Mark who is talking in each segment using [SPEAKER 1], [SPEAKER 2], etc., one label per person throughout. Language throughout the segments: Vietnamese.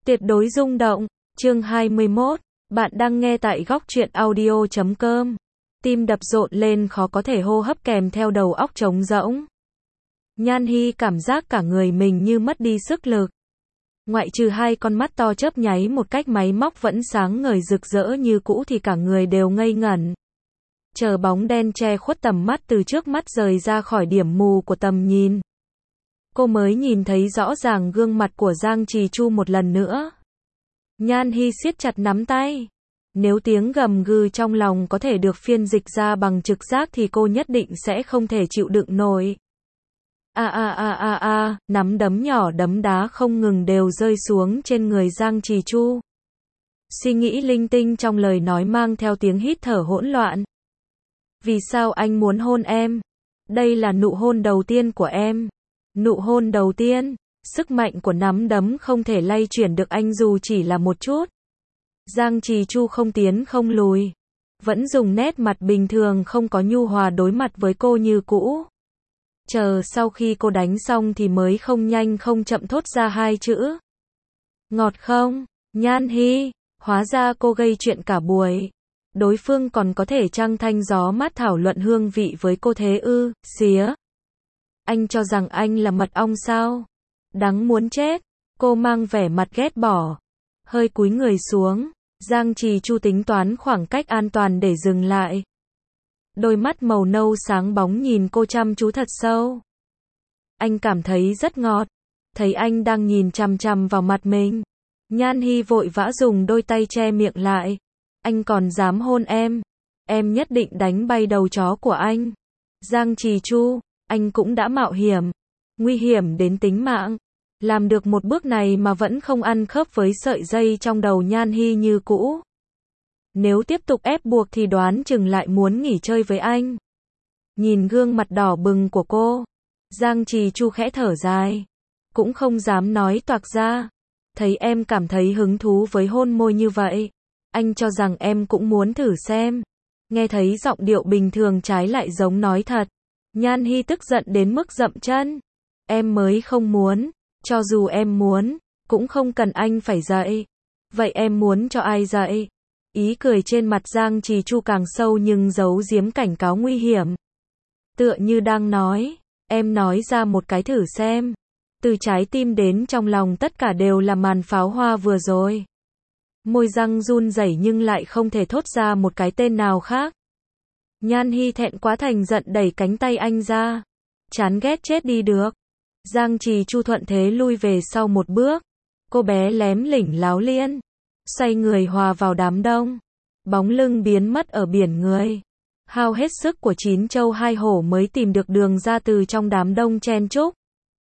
[SPEAKER 1] Tuyệt đối rung động. Chương 21. Bạn đang nghe tại góc truyện audio.com. Tim đập rộn lên khó có thể hô hấp kèm theo đầu óc trống rỗng. Nhan Hi cảm giác cả người mình như mất đi sức lực. Ngoại trừ hai con mắt to chớp nháy một cách máy móc vẫn sáng ngời rực rỡ như cũ thì cả người đều ngây ngẩn. Chờ bóng đen che khuất tầm mắt từ trước mắt rời ra khỏi điểm mù của tầm nhìn. Cô mới nhìn thấy rõ ràng gương mặt của Giang Trì Chu một lần nữa. Nhan Hi siết chặt nắm tay. Nếu tiếng gầm gừ trong lòng có thể được phiên dịch ra bằng trực giác thì cô nhất định sẽ không thể chịu đựng nổi. Nắm đấm nhỏ đấm đá không ngừng đều rơi xuống trên người Giang Trì Chu. Suy nghĩ linh tinh trong lời nói mang theo tiếng hít thở hỗn loạn. Vì sao anh muốn hôn em? Đây là nụ hôn đầu tiên của em. Nụ hôn đầu tiên, sức mạnh của nắm đấm không thể lay chuyển được anh dù chỉ là một chút. Giang Trì Chu không tiến không lùi, vẫn dùng nét mặt bình thường không có nhu hòa đối mặt với cô như cũ. Chờ sau khi cô đánh xong thì mới không nhanh không chậm thốt ra hai chữ. Ngọt không? Nhan Hi, hóa ra cô gây chuyện cả buổi. Đối phương còn có thể trăng thanh gió mát thảo luận hương vị với cô thế ư? Xía. Anh cho rằng anh là mật ong sao? Đáng muốn chết. Cô mang vẻ mặt ghét bỏ. Hơi cúi người xuống. Giang Trì Chu tính toán khoảng cách an toàn để dừng lại. Đôi mắt màu nâu sáng bóng nhìn cô chăm chú thật sâu. Anh cảm thấy rất ngọt. Thấy anh đang nhìn chằm chằm vào mặt mình. Nhan Hi vội vã dùng đôi tay che miệng lại. Anh còn dám hôn em. Em nhất định đánh bay đầu chó của anh. Giang Trì Chu, anh cũng đã mạo hiểm. Nguy hiểm đến tính mạng. Làm được một bước này mà vẫn không ăn khớp với sợi dây trong đầu Nhan Hi như cũ. Nếu tiếp tục ép buộc thì đoán chừng lại muốn nghỉ chơi với anh. Nhìn gương mặt đỏ bừng của cô, Giang Trì Chu khẽ thở dài. Cũng không dám nói toạc ra. Thấy em cảm thấy hứng thú với hôn môi như vậy. Anh cho rằng em cũng muốn thử xem. Nghe thấy giọng điệu bình thường trái lại giống nói thật. Nhan Hi tức giận đến mức dậm chân. Em mới không muốn. Cho dù em muốn, cũng không cần anh phải dạy. Vậy em muốn cho ai dạy? Ý cười trên mặt Giang Trì Chu càng sâu nhưng giấu giếm cảnh cáo nguy hiểm. Tựa như đang nói, em nói ra một cái thử xem. Từ trái tim đến trong lòng tất cả đều là màn pháo hoa vừa rồi. Môi răng run rẩy nhưng lại không thể thốt ra một cái tên nào khác. Nhan Hi thẹn quá thành giận đẩy cánh tay anh ra. Chán ghét chết đi được. Giang Trì Chu thuận thế lui về sau một bước. Cô bé lém lỉnh láo liên. Xoay người hòa vào đám đông. Bóng lưng biến mất ở biển người. Hao hết sức của 9 châu 2 hổ mới tìm được đường ra từ trong đám đông chen chúc.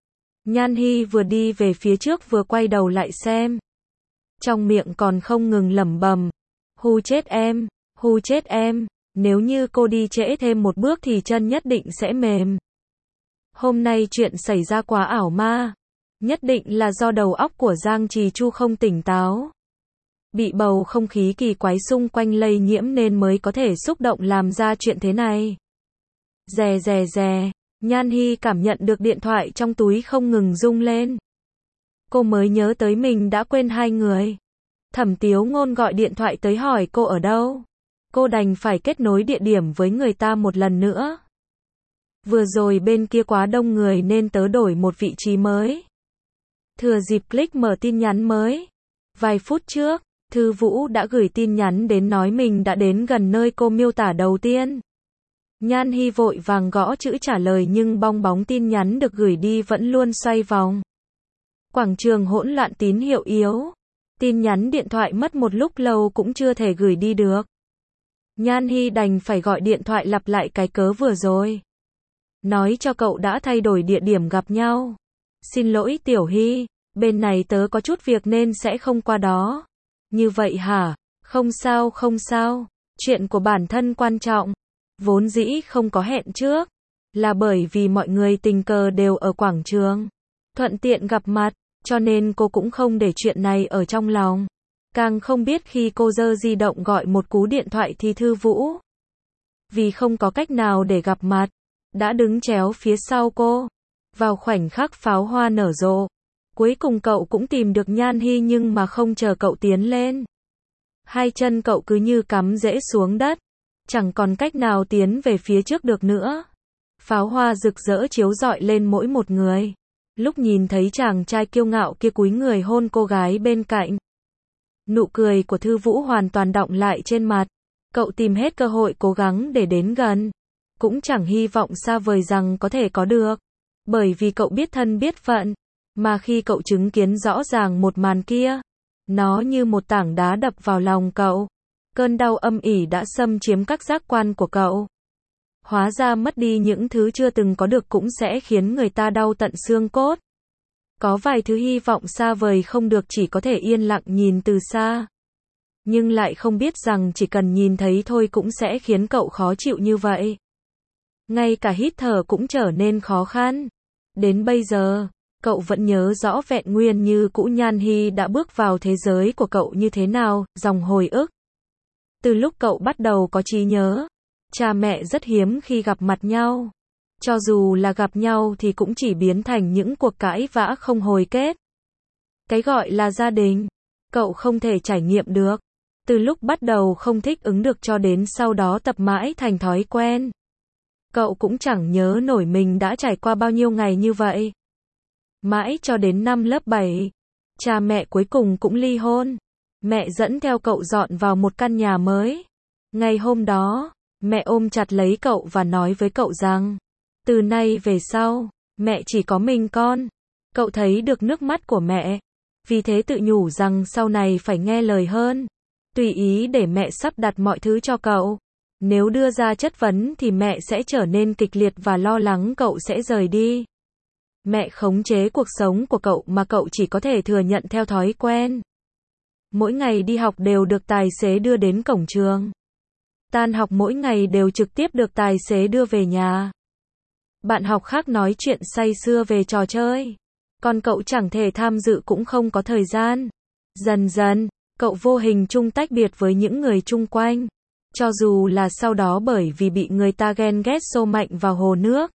[SPEAKER 1] Nhan Hi vừa đi về phía trước vừa quay đầu lại xem. Trong miệng còn không ngừng lẩm bẩm. Hu chết em, hu chết em. Nếu như cô đi trễ thêm một bước thì chân nhất định sẽ mềm. Hôm nay chuyện xảy ra quá ảo ma. Nhất định là do đầu óc của Giang Trì Chu không tỉnh táo. Bị bầu không khí kỳ quái xung quanh lây nhiễm nên mới có thể xúc động làm ra chuyện thế này. Rè rè rè. Nhan Hi cảm nhận được điện thoại trong túi không ngừng rung lên. Cô mới nhớ tới mình đã quên hai người. Thẩm Tiếu Ngôn gọi điện thoại tới hỏi cô ở đâu. Cô đành phải kết nối địa điểm với người ta một lần nữa. Vừa rồi bên kia quá đông người nên tớ đổi một vị trí mới. Thừa dịp click mở tin nhắn mới. Vài phút trước, Thư Vũ đã gửi tin nhắn đến nói mình đã đến gần nơi cô miêu tả đầu tiên. Nhan Hi vội vàng gõ chữ trả lời nhưng bong bóng tin nhắn được gửi đi vẫn luôn xoay vòng. Quảng trường hỗn loạn tín hiệu yếu. Tin nhắn điện thoại mất một lúc lâu cũng chưa thể gửi đi được. Nhan Hi đành phải gọi điện thoại lặp lại cái cớ vừa rồi. Nói cho cậu đã thay đổi địa điểm gặp nhau. Xin lỗi Tiểu Hi, bên này tớ có chút việc nên sẽ không qua đó. Như vậy hả? Không sao không sao, chuyện của bản thân quan trọng. Vốn dĩ không có hẹn trước, là bởi vì mọi người tình cờ đều ở quảng trường. Thuận tiện gặp mặt, cho nên cô cũng không để chuyện này ở trong lòng. Càng không biết khi cô giơ di động gọi một cú điện thoại thì Thư Vũ. Vì không có cách nào để gặp mặt, đã đứng chéo phía sau cô. Vào khoảnh khắc pháo hoa nở rộ, Cuối cùng cậu cũng tìm được Nhan Hy nhưng mà không chờ cậu tiến lên. Hai chân cậu cứ như cắm rễ xuống đất, chẳng còn cách nào tiến về phía trước được nữa. Pháo hoa rực rỡ chiếu rọi lên mỗi một người. Lúc nhìn thấy chàng trai kiêu ngạo kia cúi người hôn cô gái bên cạnh, nụ cười của Thư Vũ hoàn toàn đọng lại trên mặt. Cậu tìm hết cơ hội cố gắng để đến gần, cũng chẳng hy vọng xa vời rằng có thể có được, bởi vì cậu biết thân biết phận. Mà khi cậu chứng kiến rõ ràng một màn kia, nó như một tảng đá đập vào lòng cậu. Cơn đau âm ỉ đã xâm chiếm các giác quan của cậu. Hóa ra mất đi những thứ chưa từng có được cũng sẽ khiến người ta đau tận xương cốt. Có vài thứ hy vọng xa vời không được chỉ có thể yên lặng nhìn từ xa. Nhưng lại không biết rằng chỉ cần nhìn thấy thôi cũng sẽ khiến cậu khó chịu như vậy. Ngay cả hít thở cũng trở nên khó khăn. Đến bây giờ, cậu vẫn nhớ rõ vẹn nguyên như cũ Nhan Hy đã bước vào thế giới của cậu như thế nào, dòng hồi ức. Từ lúc cậu bắt đầu có trí nhớ, cha mẹ rất hiếm khi gặp mặt nhau. Cho dù là gặp nhau thì cũng chỉ biến thành những cuộc cãi vã không hồi kết. Cái gọi là gia đình, cậu không thể trải nghiệm được. Từ lúc bắt đầu không thích ứng được cho đến sau đó tập mãi thành thói quen. Cậu cũng chẳng nhớ nổi mình đã trải qua bao nhiêu ngày như vậy. Mãi cho đến năm lớp 7, cha mẹ cuối cùng cũng ly hôn. Mẹ dẫn theo cậu dọn vào một căn nhà mới. Ngày hôm đó, mẹ ôm chặt lấy cậu và nói với cậu rằng, từ nay về sau, mẹ chỉ có mình con. Cậu thấy được nước mắt của mẹ, vì thế tự nhủ rằng sau này phải nghe lời hơn. Tùy ý để mẹ sắp đặt mọi thứ cho cậu. Nếu đưa ra chất vấn thì mẹ sẽ trở nên kịch liệt và lo lắng cậu sẽ rời đi. Mẹ khống chế cuộc sống của cậu mà cậu chỉ có thể thừa nhận theo thói quen. Mỗi ngày đi học đều được tài xế đưa đến cổng trường. Tan học mỗi ngày đều trực tiếp được tài xế đưa về nhà. Bạn học khác nói chuyện say sưa về trò chơi, còn cậu chẳng thể tham dự cũng không có thời gian. Dần dần, cậu vô hình chung tách biệt với những người chung quanh. Cho dù là sau đó bởi vì bị người ta ghen ghét xô mạnh vào hồ nước.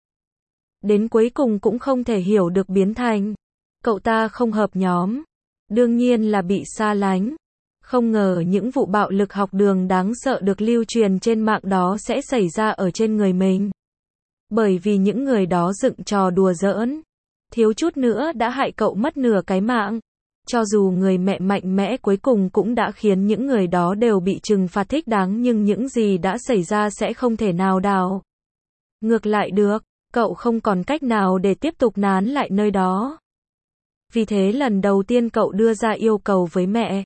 [SPEAKER 1] Đến cuối cùng cũng không thể hiểu được biến thành. Cậu ta không hợp nhóm. Đương nhiên là bị xa lánh. Không ngờ những vụ bạo lực học đường đáng sợ được lưu truyền trên mạng đó sẽ xảy ra ở trên người mình. Bởi vì những người đó dựng trò đùa giỡn. Thiếu chút nữa đã hại cậu mất nửa cái mạng. Cho dù người mẹ mạnh mẽ cuối cùng cũng đã khiến những người đó đều bị trừng phạt thích đáng nhưng những gì đã xảy ra sẽ không thể nào đảo ngược lại được. Cậu không còn cách nào để tiếp tục nán lại nơi đó. Vì thế lần đầu tiên cậu đưa ra yêu cầu với mẹ.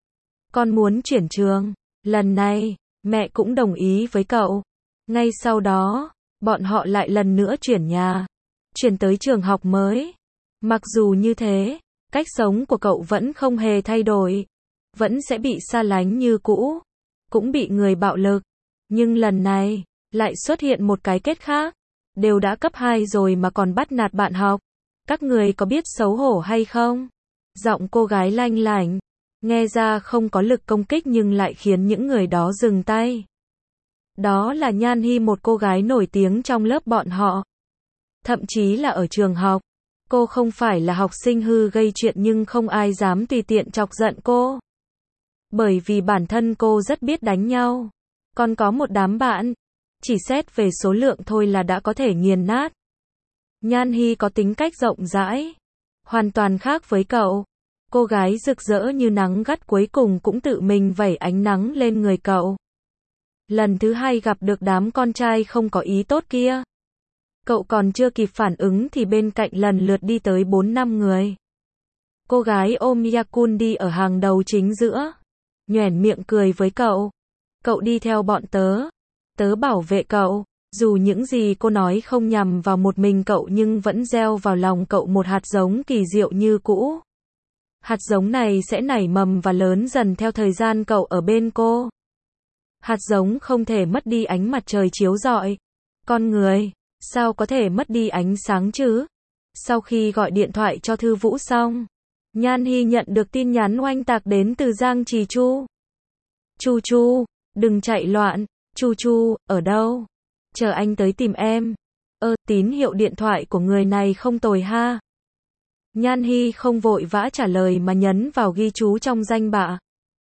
[SPEAKER 1] Con muốn chuyển trường. Lần này, mẹ cũng đồng ý với cậu. Ngay sau đó, bọn họ lại lần nữa chuyển nhà. Chuyển tới trường học mới. Mặc dù như thế, cách sống của cậu vẫn không hề thay đổi. Vẫn sẽ bị xa lánh như cũ. Cũng bị người bạo lực. Nhưng lần này, lại xuất hiện một cái kết khác. Đều đã cấp 2 rồi mà còn bắt nạt bạn học. Các người có biết xấu hổ hay không? Giọng cô gái lanh lảnh. Nghe ra không có lực công kích nhưng lại khiến những người đó dừng tay. Đó là Nhan Hy, một cô gái nổi tiếng trong lớp bọn họ. Thậm chí là ở trường học. Cô không phải là học sinh hư gây chuyện nhưng không ai dám tùy tiện chọc giận cô. Bởi vì bản thân cô rất biết đánh nhau. Còn có một đám bạn, chỉ xét về số lượng thôi là đã có thể nghiền nát. Nhan Hy có tính cách rộng rãi, hoàn toàn khác với cậu. Cô gái rực rỡ như nắng gắt cuối cùng cũng tự mình vẩy ánh nắng lên người cậu. Lần thứ hai gặp được đám con trai không có ý tốt kia. Cậu còn chưa kịp phản ứng thì bên cạnh lần lượt đi tới 4-5 người. Cô gái ôm Yakun đi ở hàng đầu chính giữa. Nhoẻn miệng cười với cậu. Cậu đi theo bọn tớ. Tớ bảo vệ cậu. Dù những gì cô nói không nhằm vào một mình cậu nhưng vẫn gieo vào lòng cậu một hạt giống kỳ diệu như cũ. Hạt giống này sẽ nảy mầm và lớn dần theo thời gian cậu ở bên cô. Hạt giống không thể mất đi ánh mặt trời chiếu rọi. Con người, sao có thể mất đi ánh sáng chứ? Sau khi gọi điện thoại cho Thư Vũ xong, Nhan Hy nhận được tin nhắn oanh tạc đến từ Giang Trì Chu. Chu Chu, đừng chạy loạn. Chu Chu, ở đâu? Chờ anh tới tìm em. Tín hiệu điện thoại của người này không tồi ha. Nhan Hy không vội vã trả lời mà nhấn vào ghi chú trong danh bạ.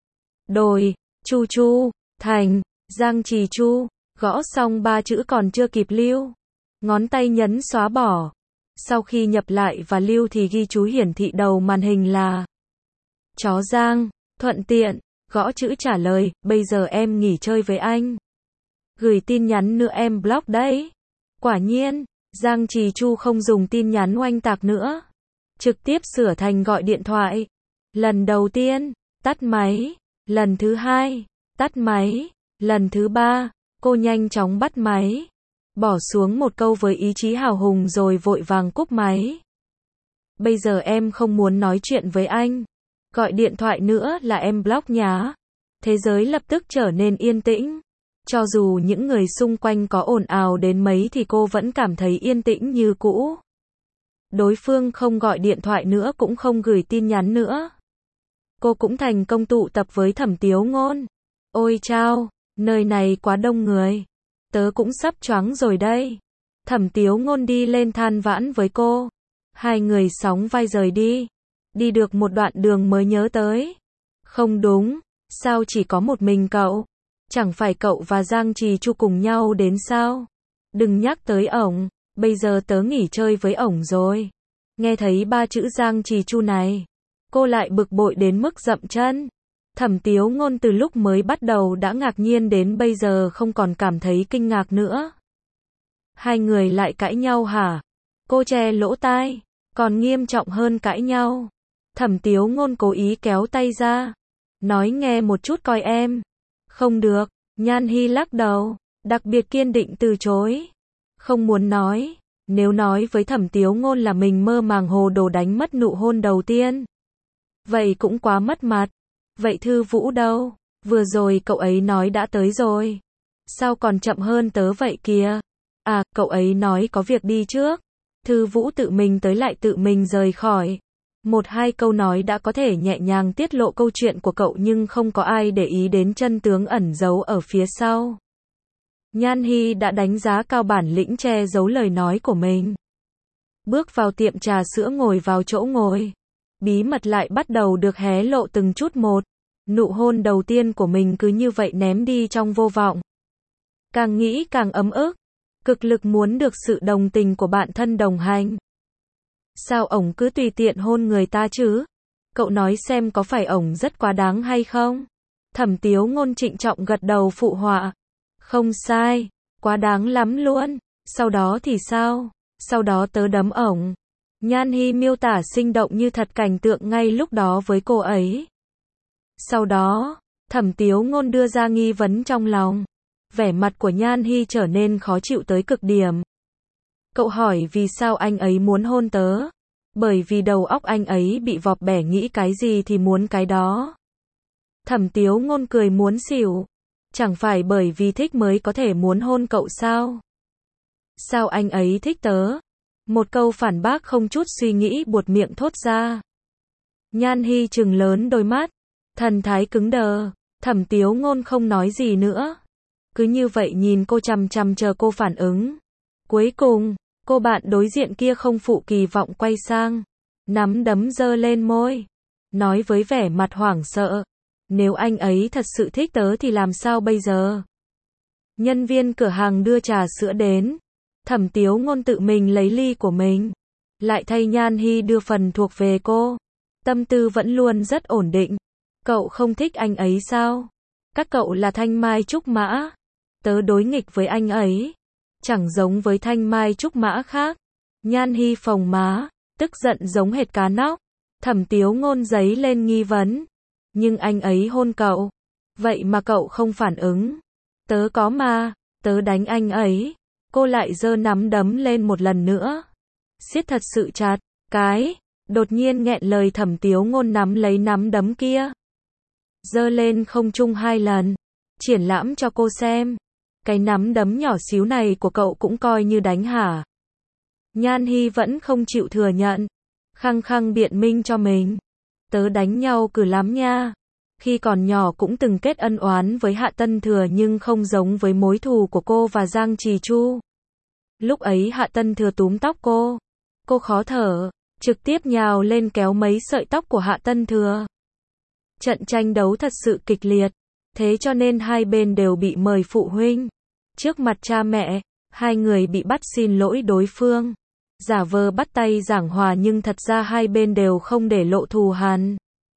[SPEAKER 1] Đồi, Chu Chu, Thành, Giang Trì Chu, gõ xong 3 chữ còn chưa kịp lưu. Ngón tay nhấn xóa bỏ. Sau khi nhập lại và lưu thì ghi chú hiển thị đầu màn hình là Chó Giang, thuận tiện, gõ chữ trả lời, bây giờ em nghỉ chơi với anh. Gửi tin nhắn nữa em block đấy. Quả nhiên, Giang Trì Chu không dùng tin nhắn oanh tạc nữa. Trực tiếp sửa thành gọi điện thoại. Lần đầu tiên, tắt máy. Lần thứ hai, tắt máy. Lần thứ ba, cô nhanh chóng bắt máy. Bỏ xuống một câu với ý chí hào hùng rồi vội vàng cúp máy. Bây giờ em không muốn nói chuyện với anh. Gọi điện thoại nữa là em block nhá. Thế giới lập tức trở nên yên tĩnh. Cho dù những người xung quanh có ồn ào đến mấy thì cô vẫn cảm thấy yên tĩnh như cũ. Đối phương không gọi điện thoại nữa cũng không gửi tin nhắn nữa. Cô cũng thành công tụ tập với Thẩm Tiếu Ngôn. Ôi chao, nơi này quá đông người. Tớ cũng sắp choáng rồi đây. Thẩm Tiếu Ngôn đi lên than vãn với cô. Hai người sóng vai rời đi. Đi được một đoạn đường mới nhớ tới. Không đúng, sao chỉ có một mình cậu? Chẳng phải cậu và Giang Trì Chu cùng nhau đến sao? Đừng nhắc tới ổng, bây giờ tớ nghỉ chơi với ổng rồi. Nghe thấy 3 chữ Giang Trì Chu này, cô lại bực bội đến mức dậm chân. Thẩm Tiếu Ngôn từ lúc mới bắt đầu đã ngạc nhiên đến bây giờ không còn cảm thấy kinh ngạc nữa. Hai người lại cãi nhau hả? Cô che lỗ tai, còn nghiêm trọng hơn cãi nhau. Thẩm Tiếu Ngôn cố ý kéo tay ra, nói nghe một chút coi em. Không được, Nhan Hy lắc đầu, đặc biệt kiên định từ chối. Không muốn nói, nếu nói với Thẩm Tiếu Ngôn là mình mơ màng hồ đồ đánh mất nụ hôn đầu tiên. Vậy cũng quá mất mặt. Vậy Thư Vũ đâu? Vừa rồi cậu ấy nói đã tới rồi. Sao còn chậm hơn tớ vậy kìa? À, cậu ấy nói có việc đi trước. Thư Vũ tự mình tới lại tự mình rời khỏi. Một hai câu nói đã có thể nhẹ nhàng tiết lộ câu chuyện của cậu nhưng không có ai để ý đến chân tướng ẩn giấu ở phía sau. Nhan Hy đã đánh giá cao bản lĩnh che giấu lời nói của mình. Bước vào tiệm trà sữa ngồi vào chỗ ngồi. Bí mật lại bắt đầu được hé lộ từng chút một. Nụ hôn đầu tiên của mình cứ như vậy ném đi trong vô vọng. Càng nghĩ càng ấm ức. Cực lực muốn được sự đồng tình của bạn thân đồng hành. Sao ổng cứ tùy tiện hôn người ta chứ? Cậu nói xem có phải ổng rất quá đáng hay không? Thẩm Tiếu Ngôn trịnh trọng gật đầu phụ họa. Không sai, quá đáng lắm luôn. Sau đó thì sao? Sau đó tớ đấm ổng. Nhan Hy miêu tả sinh động như thật cảnh tượng ngay lúc đó với cô ấy. Sau đó, Thẩm Tiếu Ngôn đưa ra nghi vấn trong lòng. Vẻ mặt của Nhan Hy trở nên khó chịu tới cực điểm. Cậu hỏi vì sao anh ấy muốn hôn tớ? Bởi vì đầu óc anh ấy bị vọt bẻ nghĩ cái gì thì muốn cái đó. Thẩm Tiếu Ngôn cười muốn xỉu. Chẳng phải bởi vì thích mới có thể muốn hôn cậu sao? Sao anh ấy thích tớ? Một câu phản bác không chút suy nghĩ buột miệng thốt ra. Nhan Hy trừng lớn đôi mắt. Thần thái cứng đờ. Thẩm Tiếu Ngôn không nói gì nữa. Cứ như vậy nhìn cô chằm chằm chờ cô phản ứng. Cuối cùng, cô bạn đối diện kia không phụ kỳ vọng quay sang. Nắm đấm giơ lên môi. Nói với vẻ mặt hoảng sợ. Nếu anh ấy thật sự thích tớ thì làm sao bây giờ? Nhân viên cửa hàng đưa trà sữa đến. Thẩm Tiếu Ngôn tự mình lấy ly của mình. Lại thay Nhan Hy đưa phần thuộc về cô. Tâm tư vẫn luôn rất ổn định. Cậu không thích anh ấy sao? Các cậu là Thanh Mai Trúc Mã. Tớ đối nghịch với anh ấy. Chẳng giống với Thanh Mai Trúc Mã khác. Nhan Hy phồng má. Tức giận giống hệt cá nóc. Thẩm Tiếu Ngôn giấy lên nghi vấn. Nhưng anh ấy hôn cậu. Vậy mà cậu không phản ứng. Tớ có mà. Tớ đánh anh ấy. Cô lại giơ nắm đấm lên một lần nữa. Siết thật sự chặt. Đột nhiên nghẹn lời Thẩm Tiếu Ngôn nắm lấy nắm đấm kia. Giơ lên không trung 2 lần. Triển lãm cho cô xem. Cái nắm đấm nhỏ xíu này của cậu cũng coi như đánh hả? Nhan Hy vẫn không chịu thừa nhận. Khăng khăng biện minh cho mình. Tớ đánh nhau cừ lắm nha. Khi còn nhỏ cũng từng kết ân oán với Hạ Tân Thừa nhưng không giống với mối thù của cô và Giang Trì Chu. Lúc ấy Hạ Tân Thừa túm tóc cô. Cô khó thở. trực tiếp nhào lên kéo mấy sợi tóc của Hạ Tân Thừa. Trận tranh đấu thật sự kịch liệt, thế cho nên hai bên đều bị mời phụ huynh. Trước mặt cha mẹ, hai người bị bắt xin lỗi đối phương. Giả vờ bắt tay giảng hòa nhưng thật ra hai bên đều không để lộ thù hằn.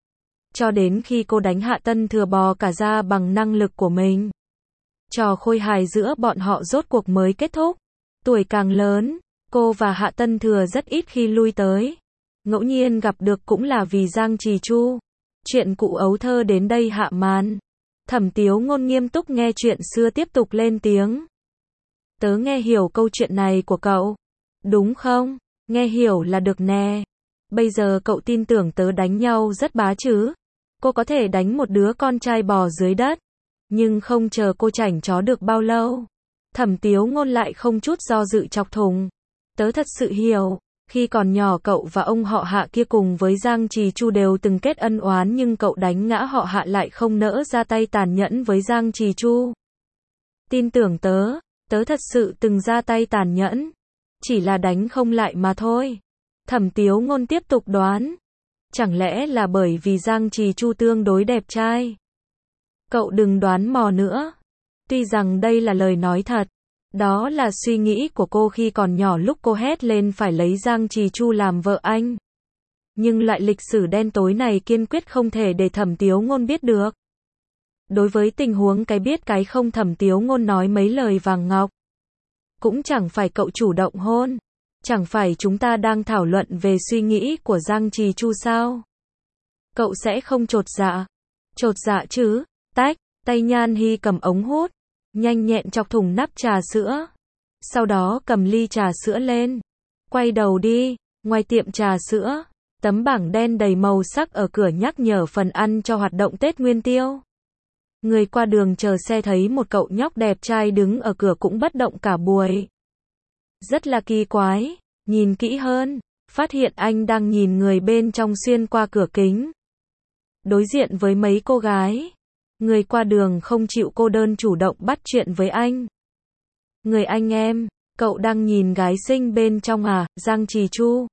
[SPEAKER 1] Cho đến khi cô đánh Hạ Tân Thừa bò cả ra bằng năng lực của mình. Trò khôi hài giữa bọn họ rốt cuộc mới kết thúc. Tuổi càng lớn, cô và Hạ Tân Thừa rất ít khi lui tới. Ngẫu nhiên gặp được cũng là vì Giang Trì Chu. Chuyện cụ ấu thơ đến đây hạ màn. Thẩm Tiếu Ngôn nghiêm túc nghe chuyện xưa tiếp tục lên tiếng. Tớ nghe hiểu câu chuyện này của cậu. Đúng không? Nghe hiểu là được nè. Bây giờ cậu tin tưởng tớ đánh nhau rất bá chứ? Cô có thể đánh một đứa con trai bò dưới đất. Nhưng không chờ cô chảnh chó được bao lâu. Thẩm Tiếu Ngôn lại không chút do dự chọc thùng. Tớ thật sự hiểu. Khi còn nhỏ cậu và ông họ Hạ kia cùng với Giang Trì Chu đều từng kết ân oán nhưng cậu đánh ngã họ Hạ lại không nỡ ra tay tàn nhẫn với Giang Trì Chu. Tin tưởng tớ, tớ thật sự từng ra tay tàn nhẫn. Chỉ là đánh không lại mà thôi. Thẩm Tiếu Ngôn tiếp tục đoán. Chẳng lẽ là bởi vì Giang Trì Chu tương đối đẹp trai? Cậu đừng đoán mò nữa. Tuy rằng đây là lời nói thật. Đó là suy nghĩ của cô khi còn nhỏ lúc cô hét lên phải lấy Giang Trì Chu làm vợ anh. Nhưng loại lịch sử đen tối này kiên quyết không thể để Thẩm Tiếu Ngôn biết được. Đối với tình huống cái biết cái không, Thẩm Tiếu Ngôn nói mấy lời vàng ngọc. Cũng chẳng phải cậu chủ động hôn. Chẳng phải chúng ta đang thảo luận về suy nghĩ của Giang Trì Chu sao? Cậu sẽ không chột dạ. Chột dạ chứ? Tách, tay Nhan Hy cầm ống hút. Nhanh nhẹn chọc thùng nắp trà sữa. Sau đó cầm ly trà sữa lên. Quay đầu đi. Ngoài tiệm trà sữa, tấm bảng đen đầy màu sắc ở cửa nhắc nhở phần ăn cho hoạt động Tết Nguyên Tiêu. Người qua đường chờ xe thấy một cậu nhóc đẹp trai đứng ở cửa cũng bất động cả buổi. Rất là kỳ quái. Nhìn kỹ hơn, phát hiện anh đang nhìn người bên trong xuyên qua cửa kính. Đối diện với mấy cô gái. Người qua đường không chịu cô đơn chủ động bắt chuyện với anh. Người anh em, cậu đang nhìn gái xinh bên trong à, Giang Trì Chu?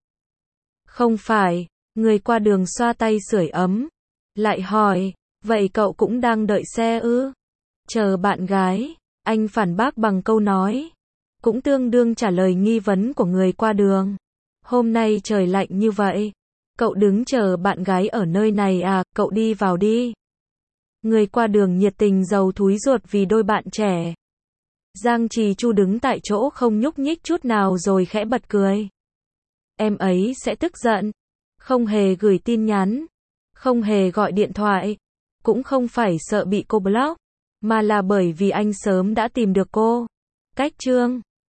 [SPEAKER 1] Không phải, người qua đường xoa tay sưởi ấm. Lại hỏi, vậy cậu cũng đang đợi xe ư? Chờ bạn gái, anh phản bác bằng câu nói. Cũng tương đương trả lời nghi vấn của người qua đường. Hôm nay trời lạnh như vậy. Cậu đứng chờ bạn gái ở nơi này à, cậu đi vào đi. Người qua đường nhiệt tình giàu thúi ruột vì đôi bạn trẻ. Giang Trì Chu đứng tại chỗ không nhúc nhích chút nào rồi khẽ bật cười. Em ấy sẽ tức giận. Không hề gửi tin nhắn. Không hề gọi điện thoại. Cũng không phải sợ bị cô block. Mà là bởi vì anh sớm đã tìm được cô. Cách chương